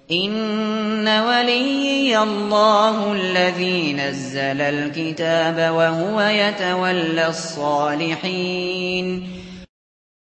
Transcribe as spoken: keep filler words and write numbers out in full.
إِنَّ وَلِيِّيَ اللَّهُ الَّذِي نَزَّلَ الْكِتَابَ وَهُوَ يَتَوَلَّى الصَّالِحِينَ